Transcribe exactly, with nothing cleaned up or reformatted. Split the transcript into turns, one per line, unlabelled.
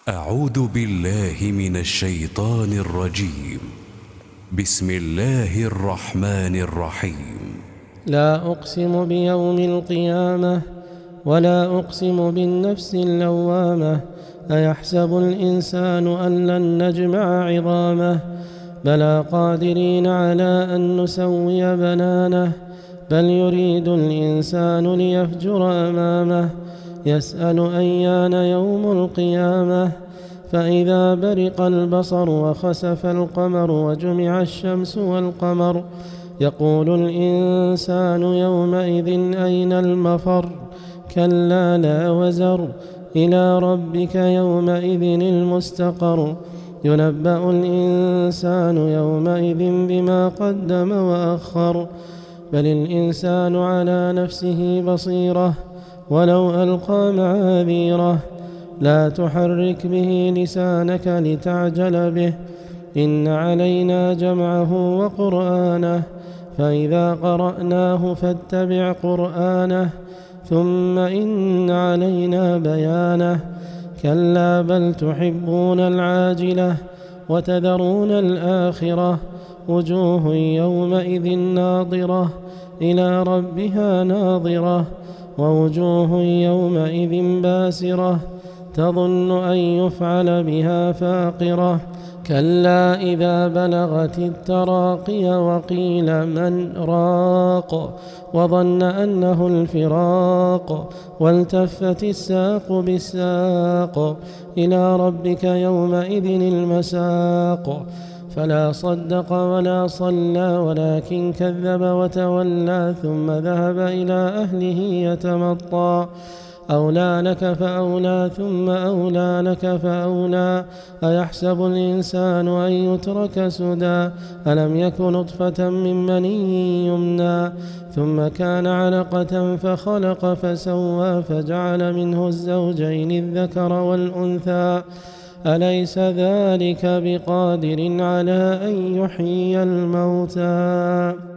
أعوذ بالله من الشيطان الرجيم. بسم الله الرحمن الرحيم.
لا أقسم بيوم القيامة ولا أقسم بالنفس اللوامة. أيحسب الإنسان أن لن نجمع عظامه بلى قادرين على أن نسوي بنانه بل يريد الإنسان ليفجر أمامه يسأل أيان يوم القيامة فإذا برق البصر وخسف القمر وجمع الشمس والقمر يقول الإنسان يومئذ أين المفر كلا لا وزر إلى ربك يومئذ المستقر ينبأ الإنسان يومئذ بما قدم وأخر بل الإنسان على نفسه بصيرة ولو ألقى معاذيره لا تحرك به لسانك لتعجل به إن علينا جمعه وقرآنه فإذا قرأناه فاتبع قرآنه ثم إن علينا بيانه كلا بل تحبون العاجلة وتذرون الآخرة وجوه يومئذ ناظرة إلى ربها ناظرة ووجوه يومئذ باسرة تظن أن يفعل بها فاقرة كلا إذا بلغت التراقي وقيل من راق وظن أنه الفراق والتفت الساق بالساق إلى ربك يومئذ المساق فلا صدق ولا صلى ولكن كذب وتولى ثم ذهب إلى أهله يتمطى أولى لك فأولى ثم أولى لك فأولى أيحسب الإنسان أن يترك سدى ألم يك نطفة من مني يمنى ثم كان علقة فخلق فسوى فجعل منه الزوجين الذكر والأنثى أليس ذلك بقادر على أن يحيي الموتى